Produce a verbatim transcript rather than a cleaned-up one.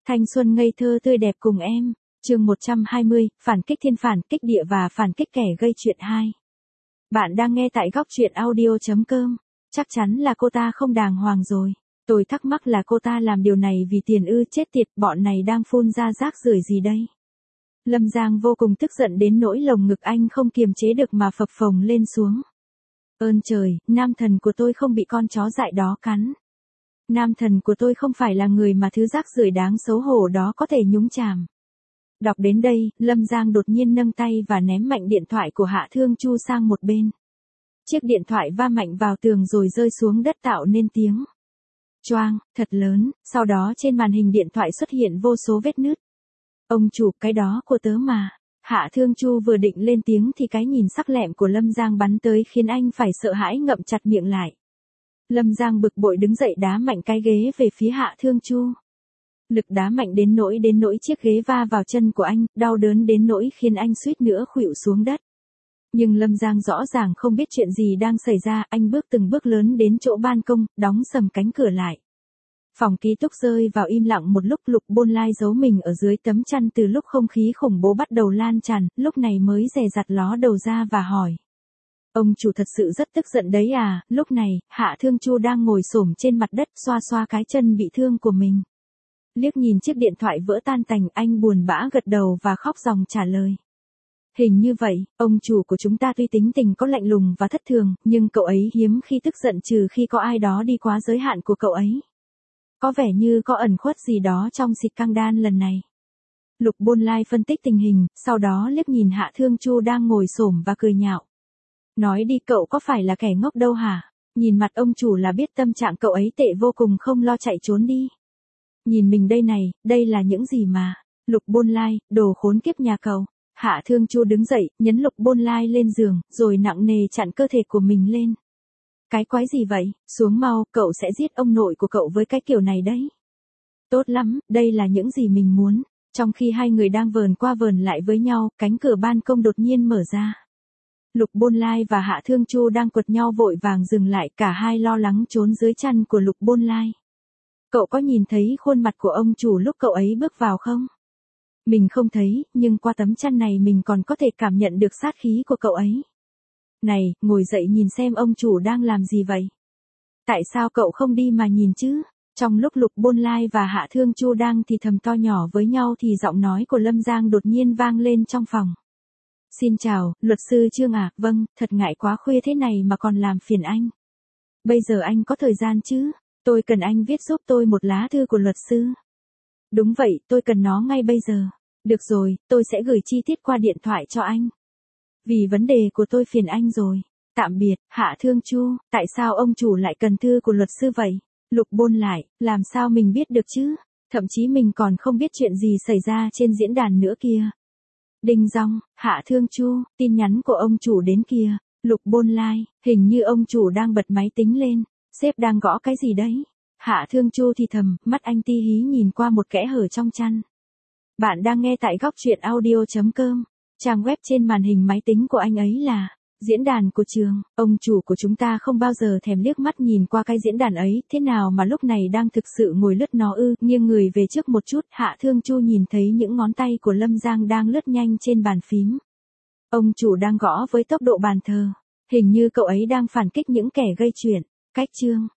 Thanh xuân ngây thơ tươi đẹp cùng em. Chương một trăm hai mươi, phản kích thiên phản kích địa và phản kích kẻ gây chuyện hai. Bạn đang nghe tại góc truyện audio chấm com. Chắc chắn là cô ta không đàng hoàng rồi. Tôi thắc mắc là cô ta làm điều này vì tiền ư, chết tiệt, bọn này đang phun ra rác rưởi gì đây? Lâm Giang vô cùng tức giận đến nỗi lồng ngực anh không kiềm chế được mà phập phồng lên xuống. Ơn trời, nam thần của tôi không bị con chó dại đó cắn. Nam thần của tôi không phải là người mà thứ rác rưởi đáng xấu hổ đó có thể nhúng chàm. Đọc đến đây, Lâm Giang đột nhiên nâng tay và ném mạnh điện thoại của Hạ Thương Chu sang một bên. Chiếc điện thoại va mạnh vào tường rồi rơi xuống đất tạo nên tiếng choang thật lớn, sau đó trên màn hình điện thoại xuất hiện vô số vết nứt. Ông chủ, cái đó của tớ mà. Hạ Thương Chu vừa định lên tiếng thì cái nhìn sắc lẹm của Lâm Giang bắn tới khiến anh phải sợ hãi ngậm chặt miệng lại. Lâm Giang bực bội đứng dậy đá mạnh cái ghế về phía Hạ Thương Chu. Lực đá mạnh đến nỗi đến nỗi chiếc ghế va vào chân của anh, đau đớn đến nỗi khiến anh suýt nữa khuỵu xuống đất. Nhưng Lâm Giang rõ ràng không biết chuyện gì đang xảy ra, anh bước từng bước lớn đến chỗ ban công, đóng sầm cánh cửa lại. Phòng ký túc rơi vào im lặng một lúc. Lục Bôn Lai giấu mình ở dưới tấm chăn từ lúc không khí khủng bố bắt đầu lan tràn, lúc này mới dè dặt ló đầu ra và hỏi. Ông chủ thật sự rất tức giận đấy à? Lúc này, Hạ Thương Chu đang ngồi xổm trên mặt đất xoa xoa cái chân bị thương của mình. Liếc nhìn chiếc điện thoại vỡ tan tành, anh buồn bã gật đầu và khóc ròng trả lời. Hình như vậy, ông chủ của chúng ta tuy tính tình có lạnh lùng và thất thường, nhưng cậu ấy hiếm khi tức giận trừ khi có ai đó đi quá giới hạn của cậu ấy. Có vẻ như có ẩn khuất gì đó trong xịt căng đan lần này. Lục Bôn Lai phân tích tình hình, sau đó liếc nhìn Hạ Thương Chu đang ngồi xổm và cười nhạo. Nói đi, cậu có phải là kẻ ngốc đâu hả? Nhìn mặt ông chủ là biết tâm trạng cậu ấy tệ vô cùng, không lo chạy trốn đi. Nhìn mình đây này, đây là những gì mà? Lục Bôn Lai, đồ khốn kiếp nhà cậu. Hạ Thương Chu đứng dậy, nhấn Lục Bôn Lai lên giường, rồi nặng nề chặn cơ thể của mình lên. Cái quái gì vậy? Xuống mau, cậu sẽ giết ông nội của cậu với cái kiểu này đấy. Tốt lắm, đây là những gì mình muốn. Trong khi hai người đang vờn qua vờn lại với nhau, cánh cửa ban công đột nhiên mở ra. Lục Bôn Lai và Hạ Thương Chu đang quật nhau vội vàng dừng lại, cả hai lo lắng trốn dưới chăn của Lục Bôn Lai. Cậu có nhìn thấy khuôn mặt của ông chủ lúc cậu ấy bước vào không? Mình không thấy, nhưng qua tấm chăn này mình còn có thể cảm nhận được sát khí của cậu ấy. Này, ngồi dậy nhìn xem ông chủ đang làm gì vậy? Tại sao cậu không đi mà nhìn chứ? Trong lúc Lục Bôn Lai và Hạ Thương Chu đang thì thầm to nhỏ với nhau thì giọng nói của Lâm Giang đột nhiên vang lên trong phòng. Xin chào, luật sư Trương à, vâng, thật ngại quá khuya thế này mà còn làm phiền anh. Bây giờ anh có thời gian chứ? Tôi cần anh viết giúp tôi một lá thư của luật sư. Đúng vậy, tôi cần nó ngay bây giờ. Được rồi, tôi sẽ gửi chi tiết qua điện thoại cho anh. Vì vấn đề của tôi phiền anh rồi. Tạm biệt, Hạ Thương Chu, tại sao ông chủ lại cần thư của luật sư vậy? Lục Bôn lại, làm sao mình biết được chứ? Thậm chí mình còn không biết chuyện gì xảy ra trên diễn đàn nữa kia. Đinh dong, Hạ Thương Chu, tin nhắn của ông chủ đến kìa. Lục Bôn Lai, hình như ông chủ đang bật máy tính lên. Sếp đang gõ cái gì đấy? Hạ Thương Chu thì thầm, mắt anh ti hí nhìn qua một kẽ hở trong chăn. Bạn đang nghe tại góc truyện audio chấm com. Trang web trên màn hình máy tính của anh ấy là diễn đàn của trường. Ông chủ của chúng ta không bao giờ thèm liếc mắt nhìn qua cái diễn đàn ấy, thế nào mà lúc này đang thực sự ngồi lướt nó ư? Nghiêng người về trước một chút, Hạ Thương Chu nhìn thấy những ngón tay của Lâm Giang đang lướt nhanh trên bàn phím. Ông chủ đang gõ với tốc độ bàn thờ. Hình như cậu ấy đang phản kích những kẻ gây chuyện. Cách chương